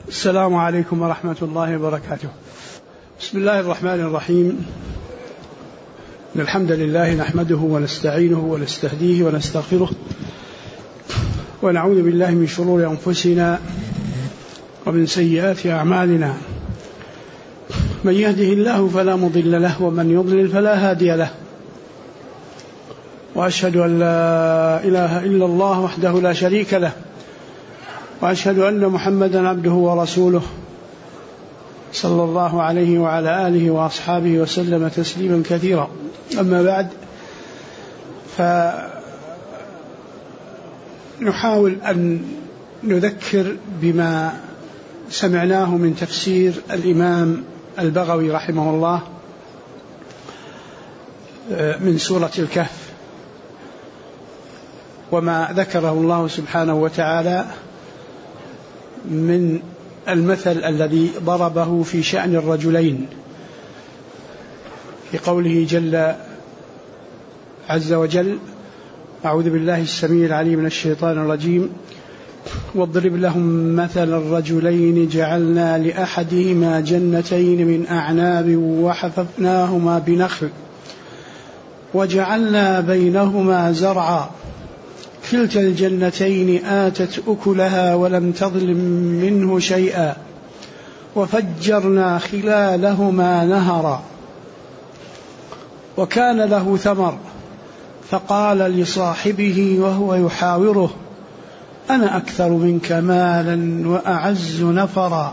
السلام عليكم ورحمة الله وبركاته. بسم الله الرحمن الرحيم. الحمد لله نحمده ونستعينه ونستهديه ونستغفره ونعوذ بالله من شرور أنفسنا ومن سيئات أعمالنا. من يهده الله فلا مضل له ومن يضلل فلا هادي له، وأشهد أن لا إله إلا الله وحده لا شريك له، وأشهد أن محمدا عبده ورسوله صلى الله عليه وعلى آله وأصحابه وسلم تسليما كثيرا. أما بعد، فنحاول أن نذكر بما سمعناه من تفسير الإمام البغوي رحمه الله من سورة الكهف، وما ذكره الله سبحانه وتعالى من المثل الذي ضربه في شأن الرجلين في قوله جل عز وجل: أعوذ بالله السميع العليم من الشيطان الرجيم: واضرب لهم مثل الرجلين جعلنا لأحدهما جنتين من أعناب وحففناهما بنخل وجعلنا بينهما زرعا كلتا الجنتين آتت أكلها ولم تظلم منه شيئا وفجرنا خلالهما نهرا وكان له ثمر فقال لصاحبه وهو يحاوره: أنا أكثر منك مالا وأعز نفرا.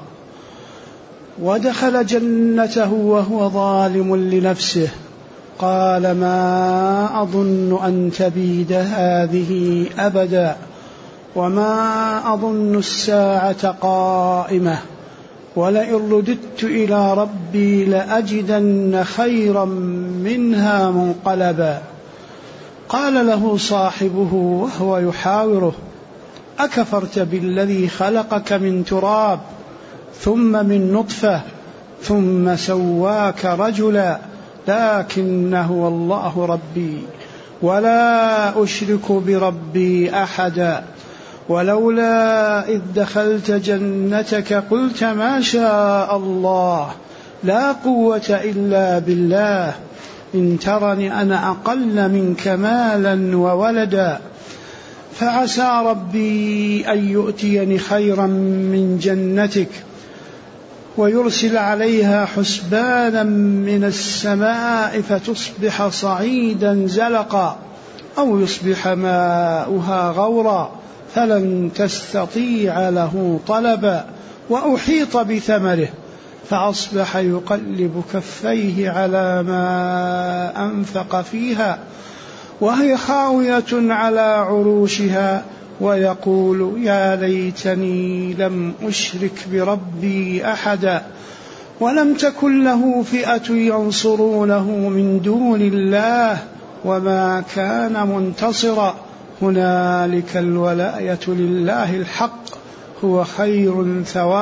ودخل جنته وهو ظالم لنفسه قال: ما أظن أن تبيد هذه أبدا وما أظن الساعة قائمة ولئن رددت إلى ربي لأجدن خيرا منها منقلبا. قال له صاحبه وهو يحاوره: أكفرت بالذي خلقك من تراب ثم من نطفة ثم سواك رجلا لكن هو الله ربي ولا أشرك بربي أحدا. ولولا إذ دخلت جنتك قلت ما شاء الله لا قوة إلا بالله إن ترني أنا أقل منك مالا وولدا فعسى ربي أن يؤتيني خيرا من جنتك ويرسل عليها حسبانا من السماء فتصبح صعيدا زلقا أو يصبح ماؤها غورا فلن تستطيع له طلبا. وأحيط بثمره فأصبح يقلب كفيه على ما أنفق فيها وهي خاوية على عروشها ويقول: يا ليتني لم أشرك بربي أحدا ولم تكن له فئة ينصرونه من دون الله وما كان منتصرا. هنالك الولاية لله الحق هو خير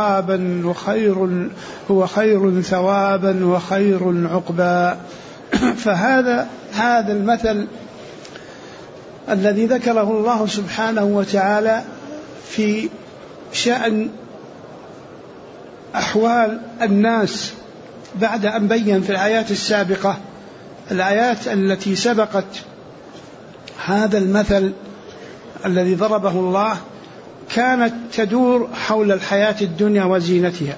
ثوابا وخير عقبا. فهذا المثل الذي ذكره الله سبحانه وتعالى في شأن أحوال الناس بعد أن بين في الآيات السابقة، الآيات التي سبقت هذا المثل الذي ضربه الله كانت تدور حول الحياة الدنيا وزينتها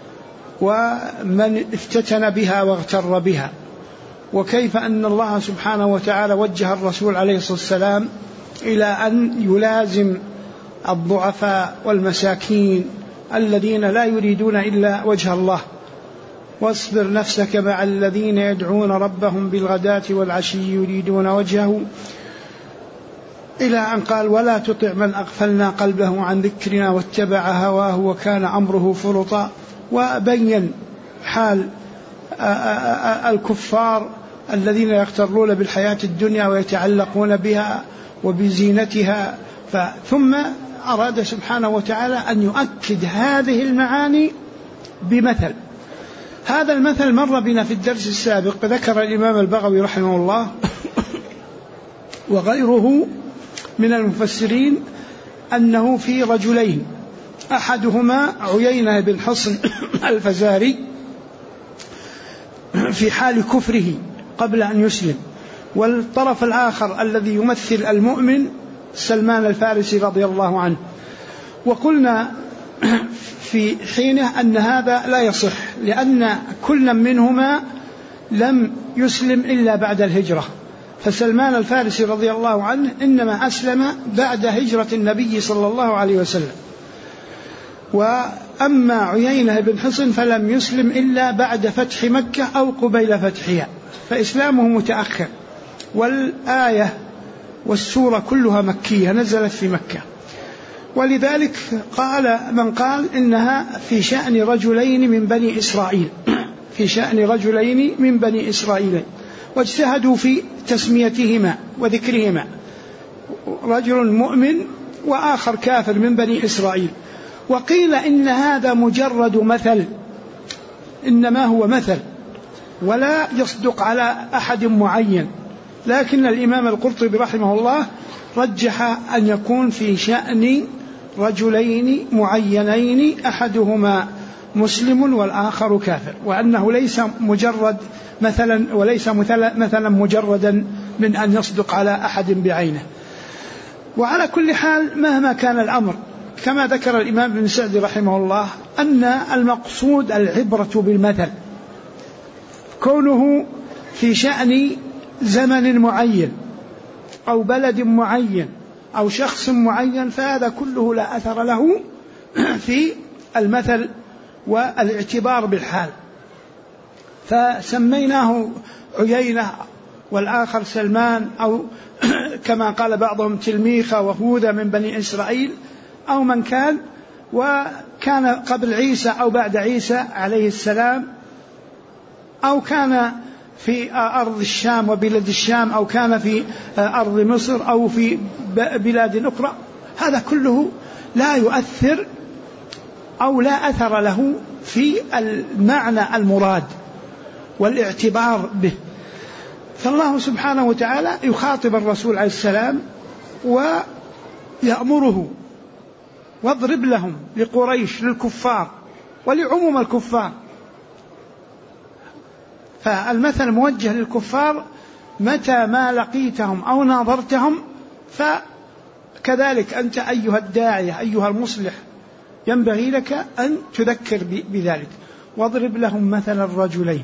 ومن افتتن بها واغتر بها، وكيف أن الله سبحانه وتعالى وجه الرسول عليه الصلاة والسلام إلى أن يلازم الضعفاء والمساكين الذين لا يريدون إلا وجه الله، واصبر نفسك مع الذين يدعون ربهم بالغداة والعشي يريدون وجهه، إلى أن قال: ولا تطع من أغفلنا قلبه عن ذكرنا واتبع هواه وكان أمره فرطا. وبين حال الكفار الذين يغترون بالحياة الدنيا ويتعلقون بها وبزينتها. ثم أراد سبحانه وتعالى أن يؤكد هذه المعاني بمثل. هذا المثل مر بنا في الدرس السابق. ذكر الإمام البغوي رحمه الله وغيره من المفسرين أنه في رجلين أحدهما عيينة بن حصن الفزاري في حال كفره قبل أن يسلم، والطرف الآخر الذي يمثل المؤمن سلمان الفارسي رضي الله عنه. وقلنا في حينه أن هذا لا يصح، لأن كل منهما لم يسلم إلا بعد الهجرة، فسلمان الفارسي رضي الله عنه إنما أسلم بعد هجرة النبي صلى الله عليه وسلم، وأما عيينة بن حصن فلم يسلم إلا بعد فتح مكة أو قبيل فتحها، فإسلامه متأخر. والآية والسورة كلها مكية نزلت في مكة، ولذلك قال من قال إنها في شأن رجلين من بني إسرائيل، في شأن رجلين من بني إسرائيل، واجتهدوا في تسميتهما وذكرهما، رجل مؤمن وآخر كافر من بني إسرائيل. وقيل إن هذا مجرد مثل، إنما هو مثل ولا يصدق على أحد معين، لكن الإمام القرطبي رحمه الله رجح أن يكون في شأن رجلين معينين أحدهما مسلم والآخر كافر، وأنه ليس مجرد مثلا، وليس مثلا مجردا من أن يصدق على أحد بعينه. وعلى كل حال مهما كان الأمر، كما ذكر الإمام ابن سعدي رحمه الله أن المقصود العبرة بالمثل، كونه في شأن زمن معين أو بلد معين أو شخص معين، فهذا كله لا أثر له في المثل والاعتبار بالحال. فسميناه عيينة والآخر سلمان، أو كما قال بعضهم تلميخة وهوذا من بني إسرائيل، أو من كان، وكان قبل عيسى أو بعد عيسى عليه السلام، أو كان في أرض الشام وبلاد الشام، أو كان في أرض مصر أو في بلاد أخرى، هذا كله لا يؤثر أو لا أثر له في المعنى المراد والاعتبار به. فالله سبحانه وتعالى يخاطب الرسول عليه السلام ويأمره واضرب لهم لقريش للكفار ولعموم الكفار، فالمثل موجه للكفار متى ما لقيتهم أو ناظرتهم، فكذلك أنت أيها الداعية أيها المصلح ينبغي لك أن تذكر بذلك. واضرب لهم مثل الرجلين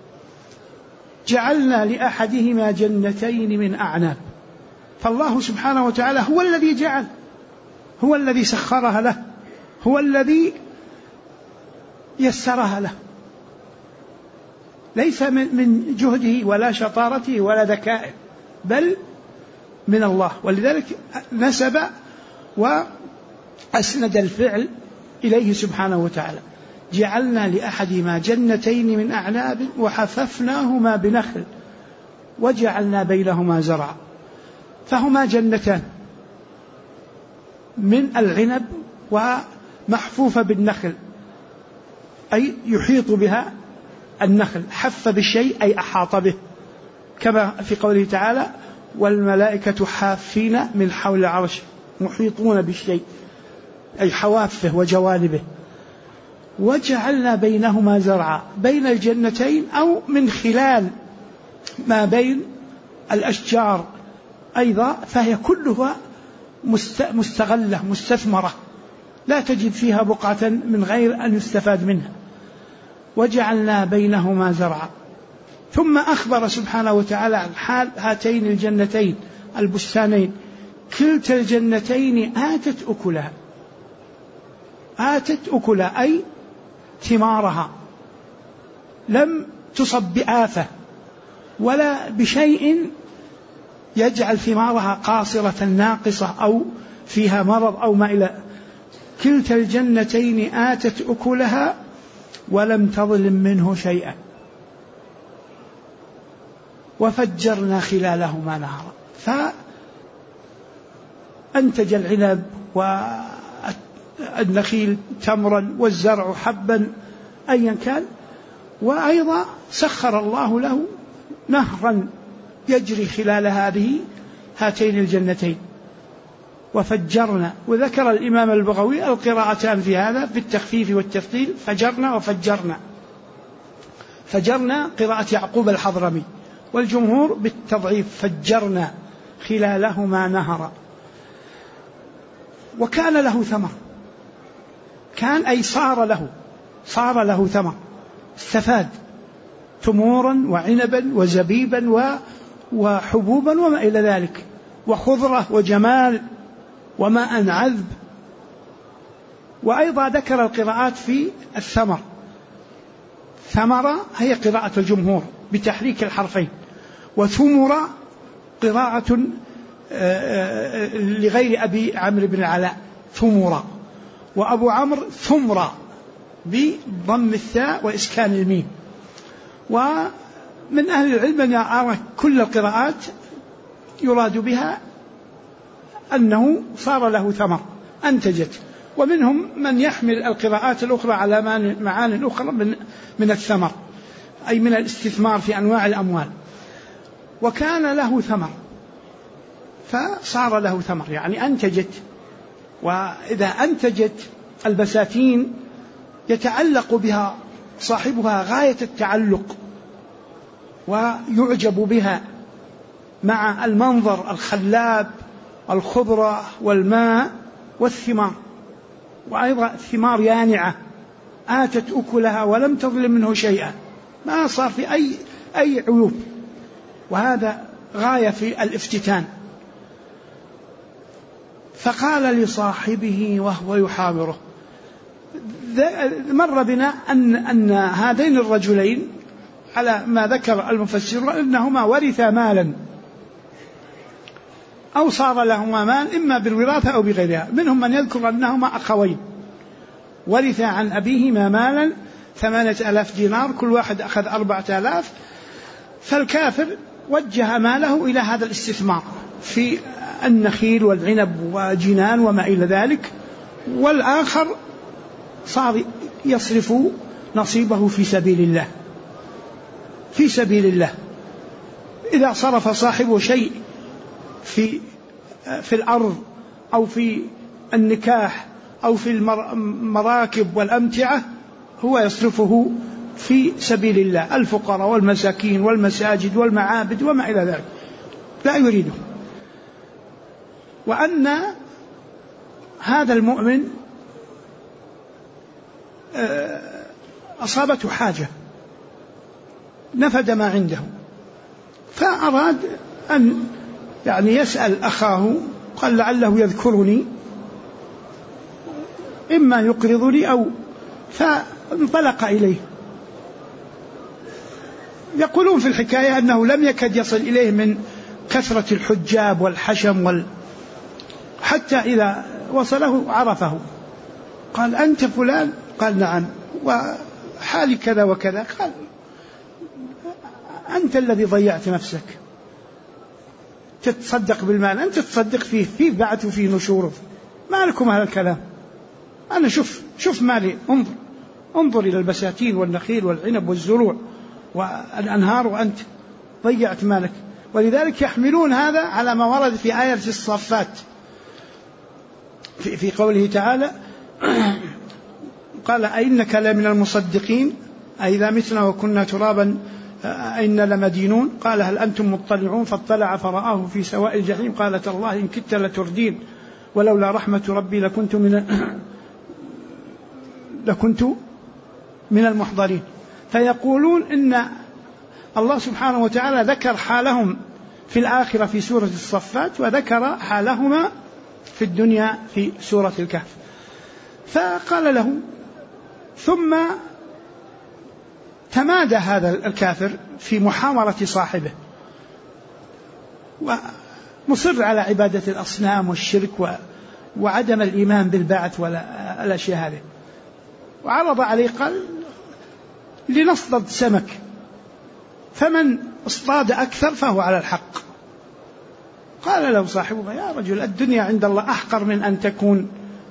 جعلنا لأحدهما جنتين من أعناب، فالله سبحانه وتعالى هو الذي جعل، هو الذي سخرها له، هو الذي يسرها له، ليس من جهده ولا شطارته ولا ذكائه، بل من الله. ولذلك نسب وأسند الفعل إليه سبحانه وتعالى. جعلنا لأحدهما جنتين من أعناب وحففناهما بنخل وجعلنا بينهما زرعا، فهما جنتان من العنب ومحفوفة بالنخل، أي يحيط بها النخل، حف بالشيء أي أحاط به، كما في قوله تعالى والملائكة حافين من حول العرش محيطون بالشيء، أي حوافه وجوانبه. وجعلنا بينهما زرعا، بين الجنتين أو من خلال ما بين الأشجار أيضا، فهي كلها مستغلة مستثمرة، لا تجد فيها بقعة من غير أن يستفاد منها. وجعلنا بينهما زرعا، ثم أخبر سبحانه وتعالى عن حال هاتين الجنتين البستانين، كلتا الجنتين آتت أكلها، آتت أكلها أي ثمارها، لم تصب بآفة ولا بشيء يجعل ثمارها قاصرة ناقصة أو فيها مرض أو ما إلى. كلتا الجنتين آتت أكلها ولم تظلم منه شيئا وفجرنا خلالهما نهرا، فأنتج العنب والنخيل تمرا والزرع حبا أيا كان، وأيضا سخر الله له نهرا يجري خلال هاتين الجنتين. وفجرنا. وذكر الإمام البغوي القراءتان في هذا بالتخفيف والتثقيل، فجرنا وفجرنا. فجرنا قراءة يعقوب الحضرمي، والجمهور بالتضعيف فجرنا خلالهما نهرا. وكان له ثمر، كان أي صار له ثمر، استفاد تمورا وعنبا وزبيبا وحبوبا وما إلى ذلك، وخضرة وجمال وماء عذب. وأيضا ذكر القراءات في الثمر. ثمرة هي قراءة الجمهور بتحريك الحرفين، وثمر قراءة لغير أبي عمرو بن العلاء ثمرة، وأبو عمرو ثمرة بضم الثاء وإسكان الميم. ومن أهل العلم أن يرى كل القراءات يراد بها أنه صار له ثمر أنتجت، ومنهم من يحمل القراءات الأخرى على معاني أخرى من الثمر، أي من الاستثمار في أنواع الأموال. وكان له ثمر فصار له ثمر، يعني أنتجت. وإذا أنتجت البساتين يتعلق بها صاحبها غاية التعلق، ويعجب بها مع المنظر الخلاب، الخضرة والماء والثمار. وأيضا الثمار يانعة آتت أكلها ولم تظلم منه شيئا، ما صار في أي عيوب، وهذا غاية في الافتتان. فقال لصاحبه وهو يحاوره، مر بنا أن هذين الرجلين على ما ذكر المفسرون أنهما ورثا مالا أو صار لهما مال إما بالوراثة أو بغيرها. منهم من يذكر أنهما أخوين ورثا عن أبيهما مالا 8,000 دينار، كل واحد أخذ 4,000. فالكافر وجه ماله إلى هذا الاستثمار في النخيل والعنب وجنان وما إلى ذلك، والآخر صار يصرف نصيبه في سبيل الله. إذا صرف صاحبه شيء في الأرض أو في النكاح أو في المراكب والأمتعة، هو يصرفه في سبيل الله، الفقراء والمساكين والمساجد والمعابد وما إلى ذلك، لا يريده. وأن هذا المؤمن أصابته حاجة نفد ما عنده، فأراد أن يسأل أخاه، قال لعله يذكرني إما يقرضني أو، فانطلق إليه. يقولون في الحكاية أنه لم يكد يصل إليه من كثرة الحجاب والحشم حتى إذا وصله عرفه، قال أنت فلان؟ قال نعم، وحالي كذا وكذا. قال أنت الذي ضيعت نفسك، تتصدق بالمال، أنت تتصدق فيه بعث وفيه نشور، ما لكم هذا الكلام؟ أنا شوف مالي، انظر إلى البساتين والنخيل والعنب والزروع والأنهار، وأنت ضيعت مالك. ولذلك يحملون هذا على ما ورد في آية الصفات في قوله تعالى قال أئنك لمن المصدقين أئذا متنا وكنا ترابا أئنا لمدينون. قال هل أنتم مطلعون؟ فاطلع فرآه في سواء الجحيم قال تالله إن كدت لتردين ولولا رحمة ربي لكنت من المحضرين. فيقولون إن الله سبحانه وتعالى ذكر حالهم في الآخرة في سورة الصفات، وذكر حالهما في الدنيا في سورة الكهف. فقال له، ثم تمادى هذا الكافر في محاورة صاحبه، ومصر على عبادة الأصنام والشرك وعدم الإيمان بالبعث ولا الأشياء هذه. وعرض عليه قال لنصطاد سمك، فمن اصطاد أكثر فهو على الحق. قال له صاحبه يا رجل الدنيا عند الله أحقر من أن تكون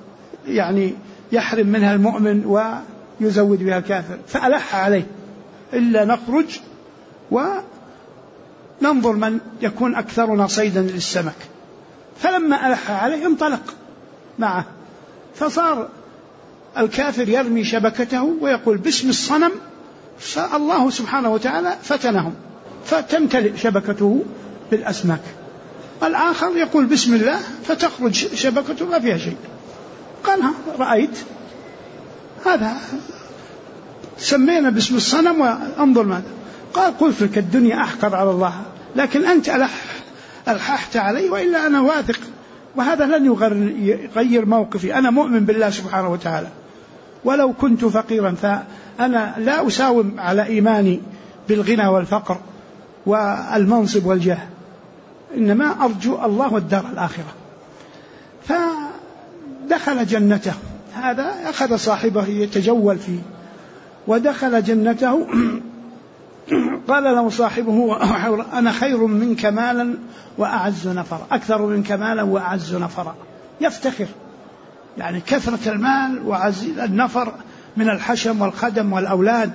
يحرم منها المؤمن ويزود بها الكافر. فألح عليه إلا نخرج وننظر من يكون أكثرنا صيدا للسمك. فلما ألح عليه انطلق معه، فصار الكافر يرمي شبكته ويقول باسم الصنم، فالله سبحانه وتعالى فتنهم فتمتلئ شبكته بالأسماك. الآخر يقول بسم الله فتخرج شبكته ما فيها شيء. قال رأيت هذا سمينا باسم الصنم وانظر ماذا. قال قلت لك الدنيا أحقر على الله، لكن أنت ألححت علي، وإلا أنا واثق وهذا لن يغير موقفي. أنا مؤمن بالله سبحانه وتعالى، ولو كنت فقيرا فأنا لا أساوم على إيماني بالغنى والفقر والمنصب والجاه، إنما أرجو الله والدار الآخرة. فدخل جنته. هذا أخذ صاحبه يتجول فيه ودخل جنته. قال له صاحبه أنا خير منك مالا وأعز نفرا، أكثر منك مالا وأعز نفرا. يفتخر يعني كثرة المال وعز النفر من الحشم والخدم والأولاد،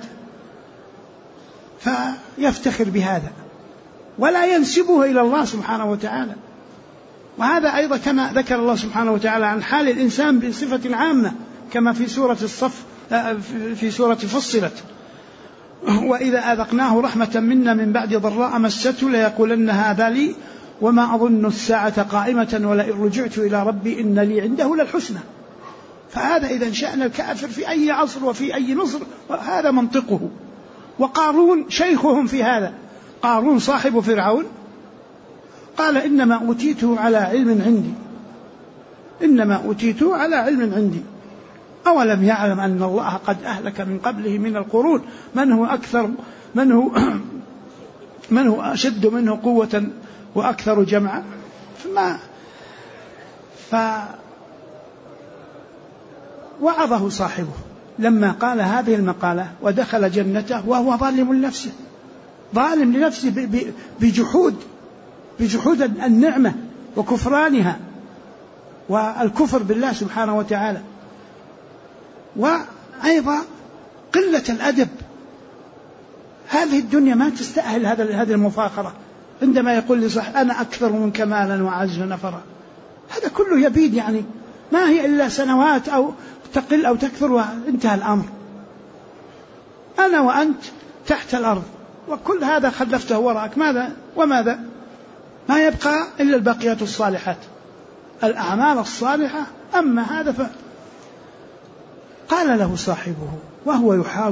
فيفتخر بهذا ولا ينسبه إلى الله سبحانه وتعالى. وهذا أيضا كما ذكر الله سبحانه وتعالى عن حال الإنسان بصفة عامة كما في سورة الصف في سورة فصلت: وإذا أذقناه رحمة منا من بعد ضراء مسته ليقولن هذا لي وما أظن الساعة قائمة ولئن رجعت إلى ربي إن لي عنده للحسنى. فهذا إذا شأن الكافر في أي عصر وفي أي نصر هذا منطقه. وقارون شيخهم في هذا. قارون صاحب فرعون قال إنما أوتيته على علم عندي، إنما أوتيته على علم عندي، أولم يعلم أن الله قد أهلك من قبله من القرون من هو أشد منه قوة وأكثر جمعا. فوعظه صاحبه لما قال هذه المقالة ودخل جنته وهو ظالم لنفسه، ظالم لنفسه بجحود النعمة وكفرانها والكفر بالله سبحانه وتعالى، وأيضا قلة الأدب. هذه الدنيا ما تستأهل هذه المفاخرة. عندما يقول لي صح أنا أكثر منك مالا وأعز نفرا، هذا كله يبيد، يعني ما هي إلا سنوات أو تقل أو تكثر وانتهى الأمر. أنا وأنت تحت الأرض وكل هذا خلفته وراءك، وماذا؟ ما يبقى إلا الباقيات الصالحات، الأعمال الصالحة. أما هذا قال له صاحبه وهو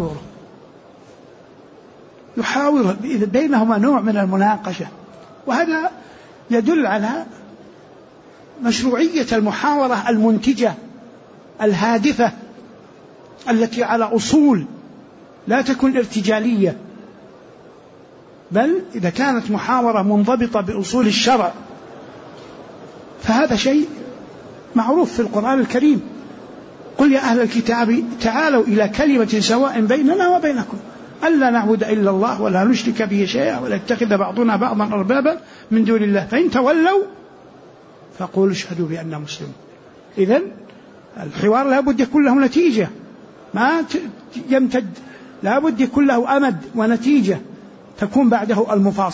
يحاوره بينهما نوع من المناقشة، وهذا يدل على مشروعية المحاورة المنتجة الهادفة التي على أصول لا تكون ارتجالية، بل إذا كانت محاورة منضبطة بأصول الشرع فهذا شيء معروف في القرآن الكريم. قل يا أهل الكتاب تعالوا إلى كلمة سواء بيننا وبينكم ألا نعبد إلا الله ولا نشرك به شيئا ولا يتخذ بعضنا بعضا أربابا من دون الله فإن تولوا فقولوا اشهدوا بأننا مسلمون. إذن الحوار لا بد يكون له نتيجة، ما يمتد، لا بد يكون له أمد ونتيجة تكون بعده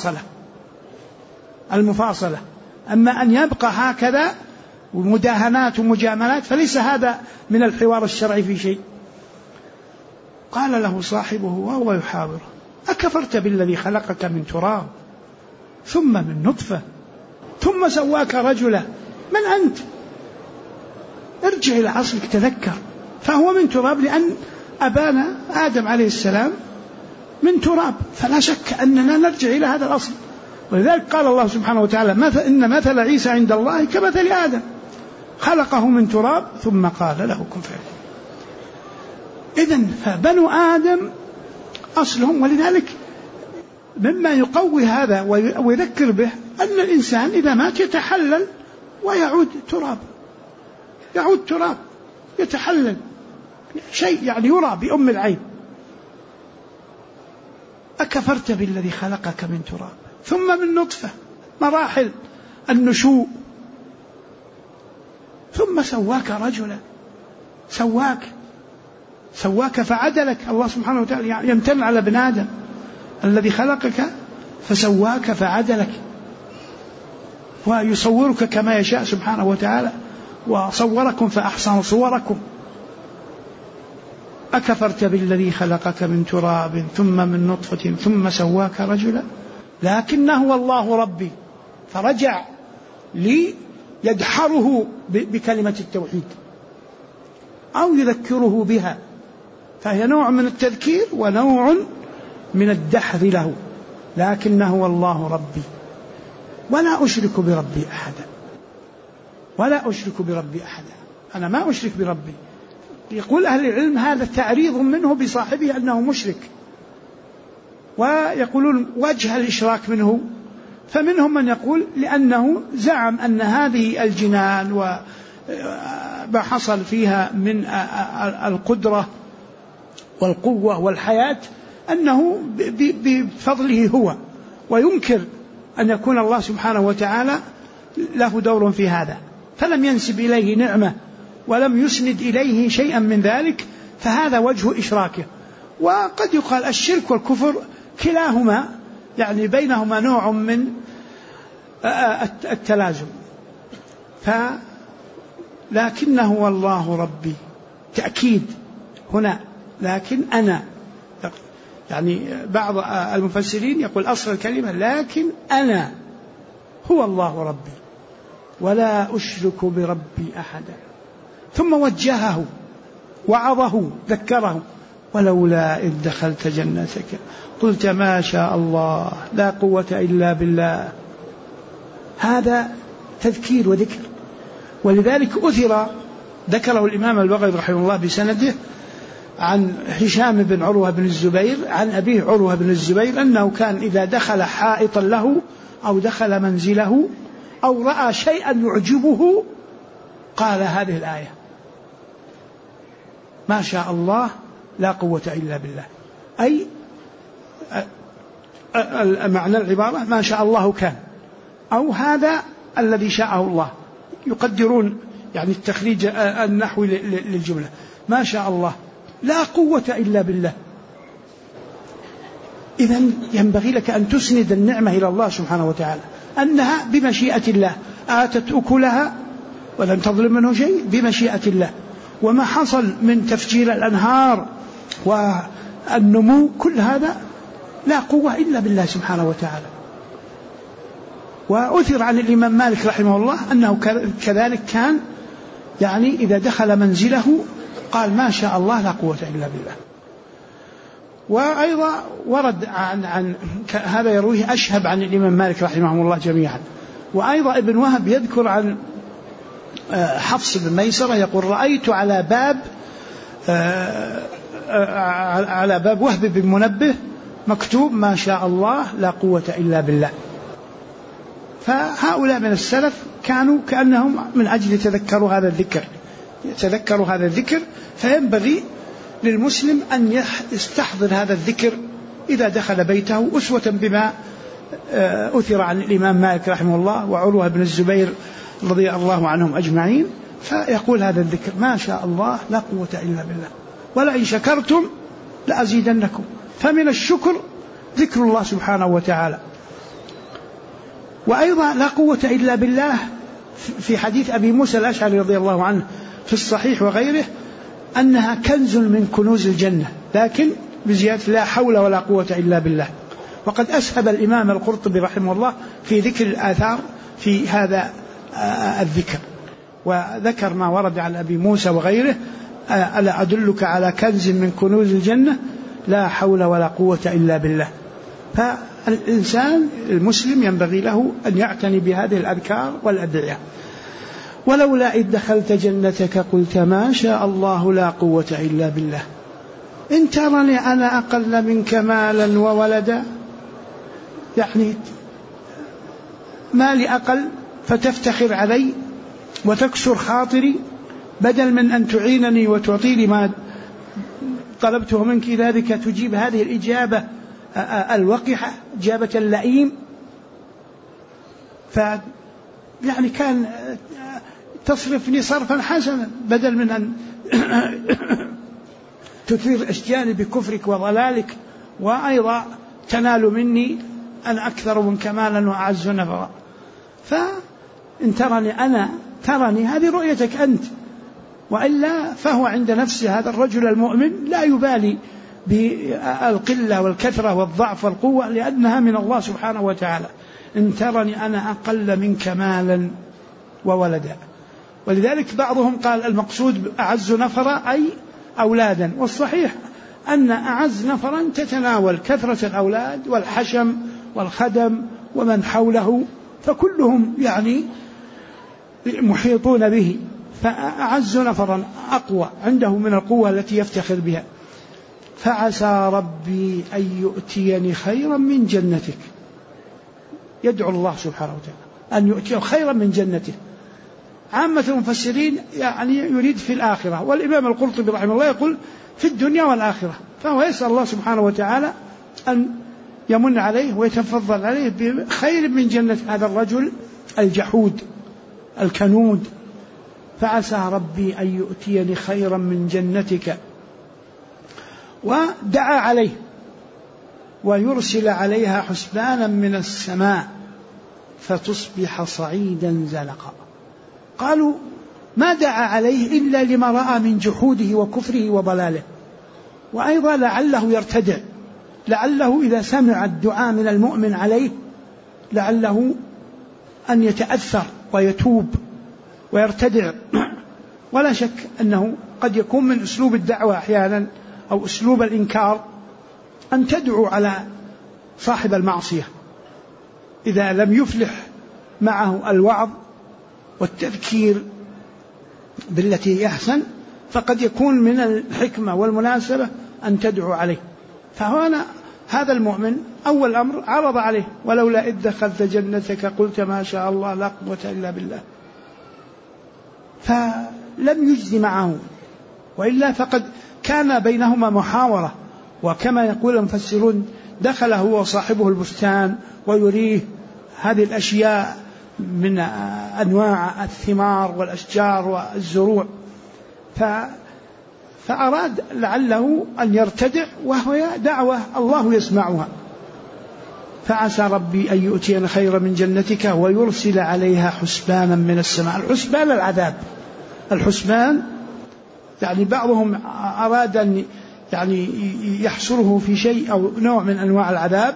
المفاصلة. أما أن يبقى هكذا ومداهنات ومجاملات فليس هذا من الحوار الشرعي في شيء. قال له صاحبه وهو يحاوره أكفرت بالذي خلقك من تراب ثم من نطفة ثم سواك رجلا؟ من أنت؟ ارجع إلى أصلك، تذكر. فهو من تراب لأن أبانا آدم عليه السلام من تراب، فلا شك أننا نرجع إلى هذا الأصل. ولذلك قال الله سبحانه وتعالى إن مثل عيسى عند الله كمثل آدم خلقه من تراب ثم قال له كن فيكون. إذن فبنو آدم أصلهم. ولذلك مما يقوي هذا ويذكر به أن الإنسان إذا مات يتحلل ويعود تراب يتحلل شيء يعني يرى بأم العين. أكفرت بالذي خلقك من تراب ثم من نطفة، مراحل النشوء، ثم سواك رجلا، سواك فعدلك. الله سبحانه وتعالى يمتن على ابن آدم الذي خلقك فسواك فعدلك. ويصورك كما يشاء سبحانه وتعالى، وصوركم فأحسن صوركم. أكفرت بالذي خلقك من تراب ثم من نطفة ثم سواك رجلا لكنه هو الله ربي، فرجع ليدحره بكلمة التوحيد أو يذكره بها، فهي نوع من التذكير ونوع من الدحر له. لكنه هو الله ربي ولا أشرك بربي أحدا، ولا أشرك بربي أحدا، أنا ما أشرك بربي. يقول أهل العلم هذا تعريض منه بصاحبه أنه مشرك، ويقولون وجه الإشراك منه، فمنهم من يقول لأنه زعم أن هذه الجنان وما حصل فيها من القدرة والقوة والحياة أنه بفضله هو، وينكر أن يكون الله سبحانه وتعالى له دور في هذا، فلم ينسب إليه نعمة ولم يسند إليه شيئا من ذلك، فهذا وجه إشراكه. وقد يقال الشرك والكفر كلاهما يعني بينهما نوع من التلازم. لكنه والله ربي تأكيد هنا، لكن أنا، يعني بعض المفسرين يقول أصل الكلمة لكن أنا هو الله ربي ولا أشرك بربي أحدا، ثم وجهه وعظه ذكره ولولا إذ دخلت جنتك قلت ما شاء الله لا قوة إلا بالله. هذا تذكير وذكر، ولذلك ذكره الإمام البغوي رحمه الله بسنده عن هشام بن عروة بن الزبير عن أبيه عروة بن الزبير أنه كان إذا دخل حائطا له أو دخل منزله أو رأى شيئا يعجبه قال هذه الآية ما شاء الله لا قوة إلا بالله، أي معنى العبارة ما شاء الله كان، أو هذا الذي شاءه الله. يقدرون يعني التخريج النحوي للجملة ما شاء الله لا قوة إلا بالله. إذن ينبغي لك أن تسند النعمة إلى الله سبحانه وتعالى أنها بمشيئة الله، آتت أكلها ولم تظلم منه شيء بمشيئة الله، وما حصل من تفجير الأنهار والنمو كل هذا لا قوة إلا بالله سبحانه وتعالى. وأثر عن الإمام مالك رحمه الله أنه كذلك كان يعني إذا دخل منزله قال ما شاء الله لا قوة إلا بالله. وأيضا ورد عن هذا يرويه أشهب عن الإمام مالك رحمه الله جميعا. وأيضا ابن وهب يذكر عن حفص بن ميسرة يقول رأيت على باب وهب بن منبه مكتوب ما شاء الله لا قوة إلا بالله. فهؤلاء من السلف كانوا كأنهم من أجل يتذكروا هذا الذكر، فينبغي للمسلم أن يستحضر هذا الذكر إذا دخل بيته أسوة بما أثر عن الإمام مالك رحمه الله وعروة بن الزبير رضي الله عنهم أجمعين. فيقول هذا الذكر ما شاء الله لا قوة إلا بالله ولئن شكرتم لأزيدنكم. فمن الشكر ذكر الله سبحانه وتعالى. وأيضا لا قوة إلا بالله في حديث أبي موسى الأشعري رضي الله عنه في الصحيح وغيره أنها كنز من كنوز الجنة، لكن بزيادة لا حول ولا قوة إلا بالله. وقد أسهب الإمام القرطبي رحمه الله في ذكر الآثار في هذا الذكر، وذكر ما ورد عن أبي موسى وغيره ألا أدلك على كنز من كنوز الجنة لا حول ولا قوة إلا بالله. فالإنسان المسلم ينبغي له أن يعتني بهذه الأذكار والأدعية. ولولا إذ دخلت جنتك قلت ما شاء الله لا قوة إلا بالله إن ترني أنا أقل منك مالا وولدا، يعني مالي أقل فتفتخر علي وتكسر خاطري بدل من أن تعينني وتعطيني ما طلبته منك، ذلك تجيب هذه الإجابة الوقحة إجابة اللئيم. يعني كان تصرفني صرفا حسنا بدل من أن تثير أشجاني بكفرك وضلالك، وأيضا تنال مني أن أكثر من كمالا وأعز نفرا. إن ترني هذه رؤيتك أنت، وإلا فهو عند نفسه هذا الرجل المؤمن لا يبالي بالقلة والكثرة والضعف والقوة، لأنها من الله سبحانه وتعالى. إن ترني أنا أقل منك مالا وولدا. ولذلك بعضهم قال المقصود أعز نفرا أي أولادا، والصحيح أن أعز نفرا تتناول كثرة الأولاد والحشم والخدم ومن حوله، فكلهم يعني محيطون به، فأعز نفرا أقوى عنده من القوة التي يفتخر بها. فعسى ربي أن يؤتيني خيرا من جنتك، يدعو الله سبحانه وتعالى أن يؤتيه خيرا من جنته. عامة المفسرين يعني يريد في الآخرة، والإمام القرطبي رحمه الله يقول في الدنيا والآخرة، فهو يسأل الله سبحانه وتعالى أن يمن عليه ويتفضل عليه بخير من جنة هذا الرجل الجحود الكنود. فعسى ربي أن يؤتيني خيرا من جنتك، ودعا عليه ويرسل عليها حسبانا من السماء فتصبح صعيدا زلقا. قالوا ما دعا عليه إلا لما رأى من جحوده وكفره وضلاله، وأيضا لعله يرتدع، لعله إذا سمع الدعاء من المؤمن عليه لعله أن يتأثر ويتوب ويرتدع. ولا شك أنه قد يكون من أسلوب الدعوة أحيانا أو أسلوب الإنكار أن تدعو على صاحب المعصية إذا لم يفلح معه الوعظ والتذكير بالتي يحسن، فقد يكون من الحكمة والمناسبة أن تدعو عليه. فهنا هذا المؤمن أول أمر عرض عليه ولولا إذ دخلت جنتك قلت ما شاء الله لا قوة إلا بالله، فلم يجز معه، وإلا فقد كان بينهما محاورة. وكما يقول المفسرون دخل هو وصاحبه البستان ويريه هذه الأشياء من أنواع الثمار والأشجار والزروع، فأراد لعله أن يرتدع، وهو دعوة الله يسمعها. فعسى ربي أن يؤتيني خيرا من جنتك ويرسل عليها حسبانا من السماء. الحسبان العذاب، الحسبان يعني بعضهم أراد أن يعني يحصره في شيء أو نوع من أنواع العذاب،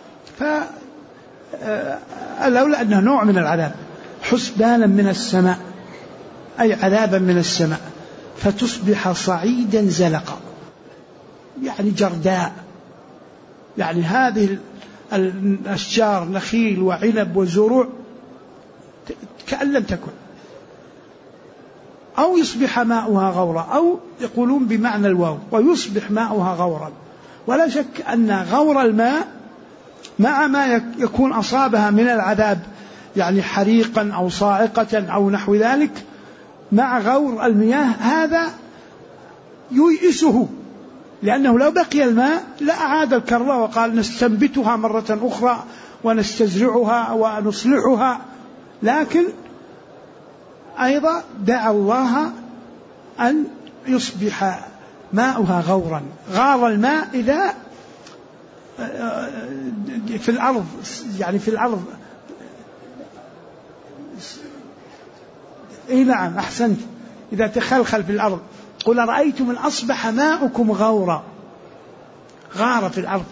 فالأولى أنه نوع من العذاب. حسبانا من السماء أي عذابا من السماء فتصبح صعيدا زلقا، يعني جرداء، يعني هذه الأشجار نخيل وعنب وزروع كأن لم تكن، أو يصبح ماؤها غورا، أو يقولون بمعنى الواو ويصبح ماؤها غورا. ولا شك أن غور الماء مع ما يكون أصابها من العذاب، يعني حريقا أو صاعقة أو نحو ذلك، مع غور المياه هذا ييئسه، لأنه لو بقي الماء لأعاد الكرة وقال نستنبتها مرة أخرى ونستزرعها ونصلحها. لكن أيضا دعا الله أن يصبح ماؤها غورا. غار الماء إذا في الأرض، يعني في الأرض، إيه نعم أحسنت، إذا تخلخل في الأرض. قل رأيتم من أصبح ماؤكم غورا، غار في الأرض.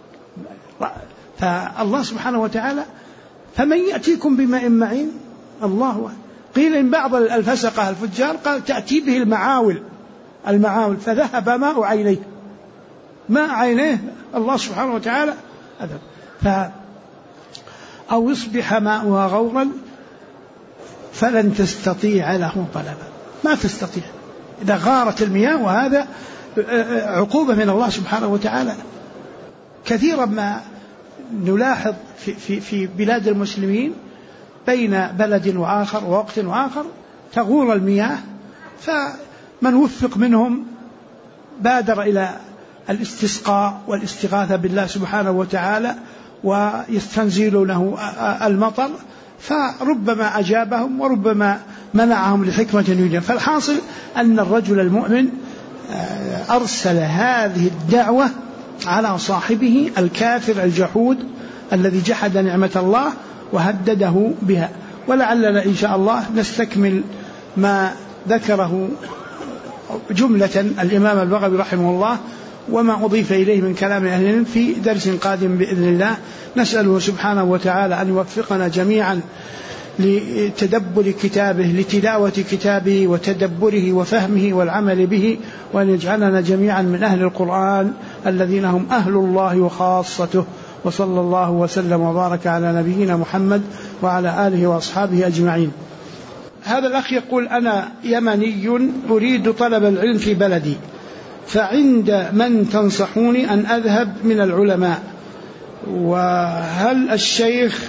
فالله سبحانه وتعالى فمن يأتيكم بماء معين الله. قيل إن بعض الفسقة الفجار قال تأتي به المعاول فذهب ماء عينيه، ماء عينيه الله سبحانه وتعالى أذهب. أو يصبح ماؤها غورا فلن تستطيع له طلبا، ما تستطيع إذا غارت المياه، وهذا عقوبة من الله سبحانه وتعالى. كثيرا ما نلاحظ في بلاد المسلمين بين بلد وآخر ووقت وآخر تغور المياه، فمن وفق منهم بادر إلى الاستسقاء والاستغاثة بالله سبحانه وتعالى ويستنزلونه المطر، فربما أجابهم وربما منعهم لحكمة يريدون. فالحاصل أن الرجل المؤمن أرسل هذه الدعوة على صاحبه الكافر الجحود الذي جحد نعمة الله وهدده بها. ولعلنا إن شاء الله نستكمل ما ذكره جملة الإمام البغوي رحمه الله وما أضيف إليه من كلام أهل العلم في درس قادم بإذن الله. نسأله سبحانه وتعالى أن يوفقنا جميعا لتدبر كتابه، لتلاوة كتابه وتدبره وفهمه والعمل به، وأن يجعلنا جميعا من أهل القرآن الذين هم أهل الله وخاصته. وصلى الله وسلم وبارك على نبينا محمد وعلى آله وأصحابه أجمعين. هذا الأخ يقول: أنا يمني أريد طلب العلم في بلدي، فعند من تنصحوني أن أذهب من العلماء؟ وهل الشيخ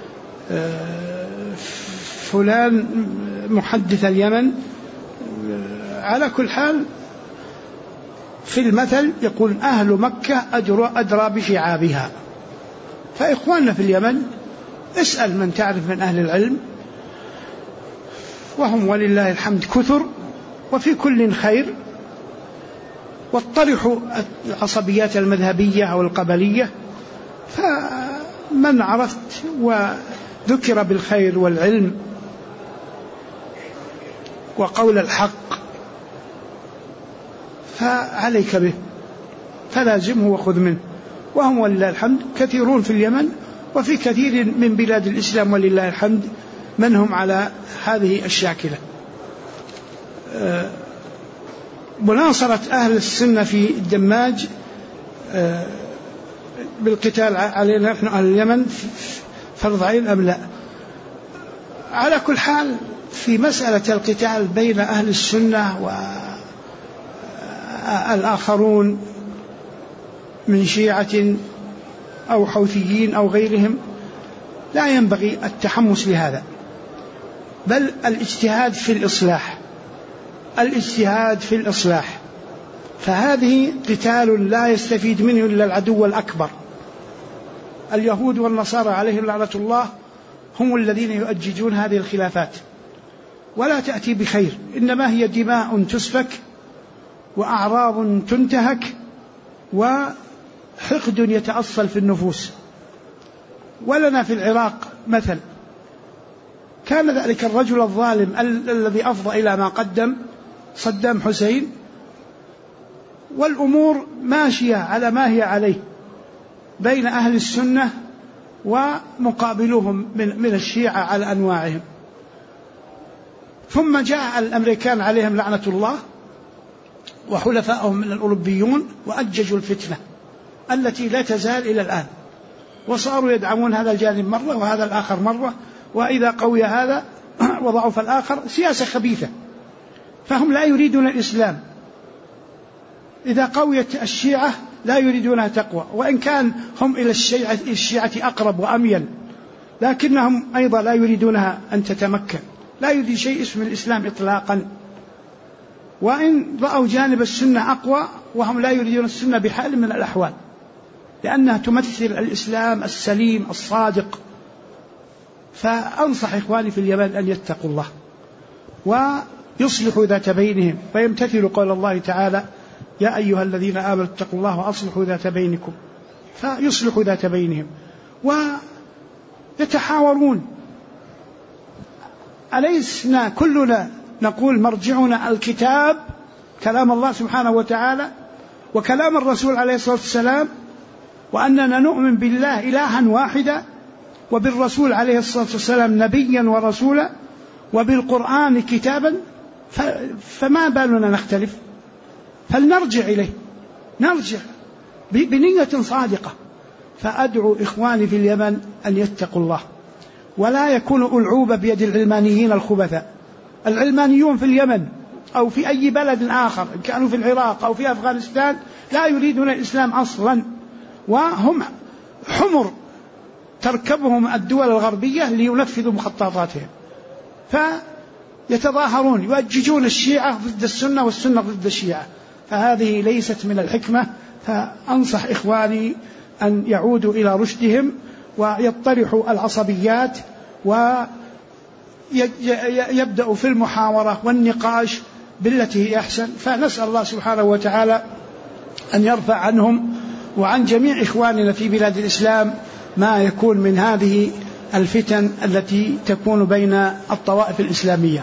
فلان محدث اليمن؟ على كل حال في المثل يقول: أهل مكة أدرى بشعابها. فإخواننا في اليمن اسأل من تعرف من أهل العلم، وهم ولله الحمد كثر وفي كل خير. واطرحوا العصبيات المذهبية أو القبلية، فمن عرفت وذكر بالخير والعلم وقول الحق فعليك به، فلازمه وخذ منه. وهم ولله الحمد كثيرون في اليمن وفي كثير من بلاد الإسلام ولله الحمد من هم على هذه الشاكلة. مناصرة أهل السنة في الدماج بالقتال علينا نحن أهل اليمن فرض عين أم لا؟ على كل حال في مسألة القتال بين أهل السنة والآخرون من شيعة أو حوثيين أو غيرهم لا ينبغي التحمس لهذا، بل الاجتهاد في الإصلاح، الاجتهاد في الإصلاح. فهذه قتال لا يستفيد منه إلا العدو الأكبر. اليهود والنصارى عليهم لعنة الله هم الذين يؤججون هذه الخلافات، ولا تأتي بخير، إنما هي دماء تسفك وأعراض تنتهك وحقد يتأصل في النفوس. ولنا في العراق مثل، كان ذلك الرجل الظالم الذي أفضى إلى ما قدم صدام حسين، والأمور ماشية على ما هي عليه بين أهل السنة ومقابلهم من الشيعة على أنواعهم. ثم جاء الأمريكان عليهم لعنة الله وحلفائهم من الأوروبيون وأججوا الفتنة التي لا تزال إلى الآن، وصاروا يدعمون هذا الجانب مرة وهذا الآخر مرة، وإذا قوي هذا وضعف الآخر. سياسة خبيثة، فهم لا يريدون الإسلام. إذا قويت الشيعة لا يريدونها تقوى، وإن كان هم إلى الشيعة أقرب وأميل، لكنهم أيضا لا يريدونها أن تتمكن، لا يريد شيء اسم الإسلام إطلاقا. وإن رأوا جانب السنة أقوى وهم لا يريدون السنة بحال من الأحوال، لأنها تمثل الإسلام السليم الصادق. فأنصح إخواني في اليمن أن يتقوا الله ويصلحوا ذات بينهم ويمتثلوا قول الله تعالى: يا أيها الذين آمنوا اتقوا الله وأصلحوا ذات بينكم. فيصلحوا ذات بينهم ويتحاورون. أليسنا كلنا نقول مرجعنا الكتاب كلام الله سبحانه وتعالى وكلام الرسول عليه الصلاة والسلام، وأننا نؤمن بالله إلها واحدا وبالرسول عليه الصلاة والسلام نبيا ورسولا وبالقرآن كتابا؟ فما بالنا نختلف؟ فلنرجع إليه، نرجع بنية صادقة. فأدعو إخواني في اليمن أن يتقوا الله ولا يكونوا ألعوبة بيد العلمانيين الخبثاء. العلمانيون في اليمن أو في أي بلد آخر، كانوا في العراق أو في أفغانستان، لا يريدون الإسلام أصلا، وهم حمر تركبهم الدول الغربية لينفذوا مخططاتهم. فيتظاهرون يؤججون الشيعة ضد السنة والسنة ضد الشيعة، فهذه ليست من الحكمة. فأنصح إخواني أن يعودوا إلى رشدهم ويطرحوا العصبيات ويبدأوا في المحاورة والنقاش بالتي هي أحسن. فنسأل الله سبحانه وتعالى أن يرفع عنهم وعن جميع إخواننا في بلاد الإسلام ما يكون من هذه الفتن التي تكون بين الطوائف الإسلامية.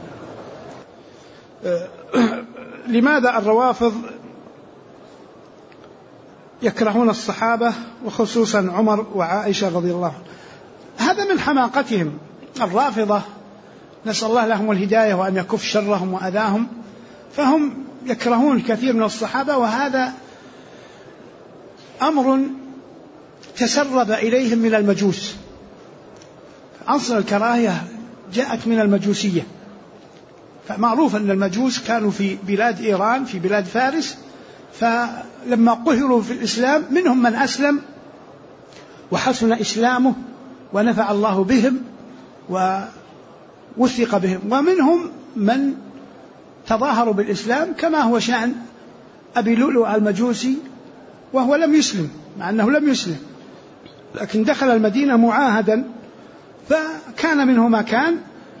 لماذا الروافض يكرهون الصحابة وخصوصا عمر وعائشة رضي الله عنهم؟ هذا من حماقتهم. الرافضة نسأل الله لهم الهداية وأن يكف شرهم وأذاهم، فهم يكرهون الكثير من الصحابة، وهذا أمر تسرب إليهم من المجوس. أصل الكراهية جاءت من المجوسية، فمعروف أن المجوس كانوا في بلاد إيران في بلاد فارس، فلما قهروا في الإسلام منهم من أسلم وحسن إسلامه ونفع الله بهم ووثق بهم، ومنهم من تظاهروا بالإسلام كما هو شأن أبي لؤلؤ المجوسي، وهو لم يسلم، مع أنه لم يسلم لكن دخل المدينة معاهدا، فكان منه ما كان،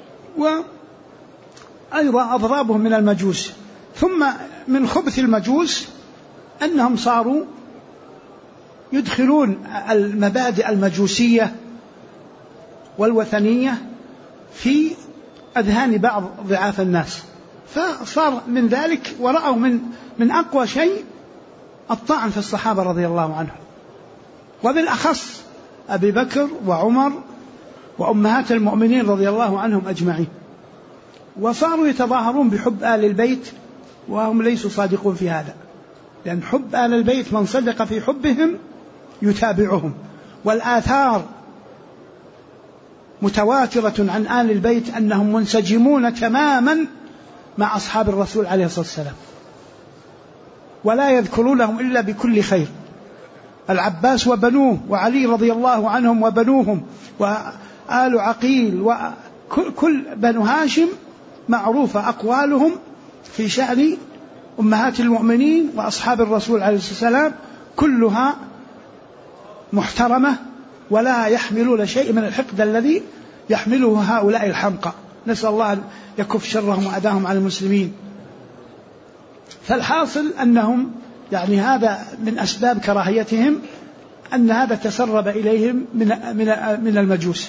وأيضا أضرابهم من المجوس. ثم من خبث المجوس أنهم صاروا يدخلون المبادئ المجوسية والوثنية في أذهان بعض ضعاف الناس، فصار من ذلك ورأوا من أقوى شيء الطعن في الصحابة رضي الله عنهم، وبالأخص أبي بكر وعمر وأمهات المؤمنين رضي الله عنهم أجمعين، وصاروا يتظاهرون بحب آل البيت وهم ليسوا صادقون في هذا، لأن حب آل البيت من صدق في حبهم يتابعهم، والآثار متواترة عن آل البيت أنهم منسجمون تماما مع أصحاب الرسول عليه الصلاة والسلام، ولا يذكرونهم إلا بكل خير. العباس وبنوه، وعلي رضي الله عنهم وبنوهم، وآل عقيل، وكل بنو هاشم معروفة أقوالهم في شأن أمهات المؤمنين وأصحاب الرسول عليه الصلاة والسلام، كلها محترمة، ولا يحملون شيء من الحقد الذي يحمله هؤلاء الحمقى، نسأل الله أن يكف شرهم وأذاهم على المسلمين. فالحاصل أنهم يعني هذا من أسباب كراهيتهم، أن هذا تسرب إليهم من المجوس.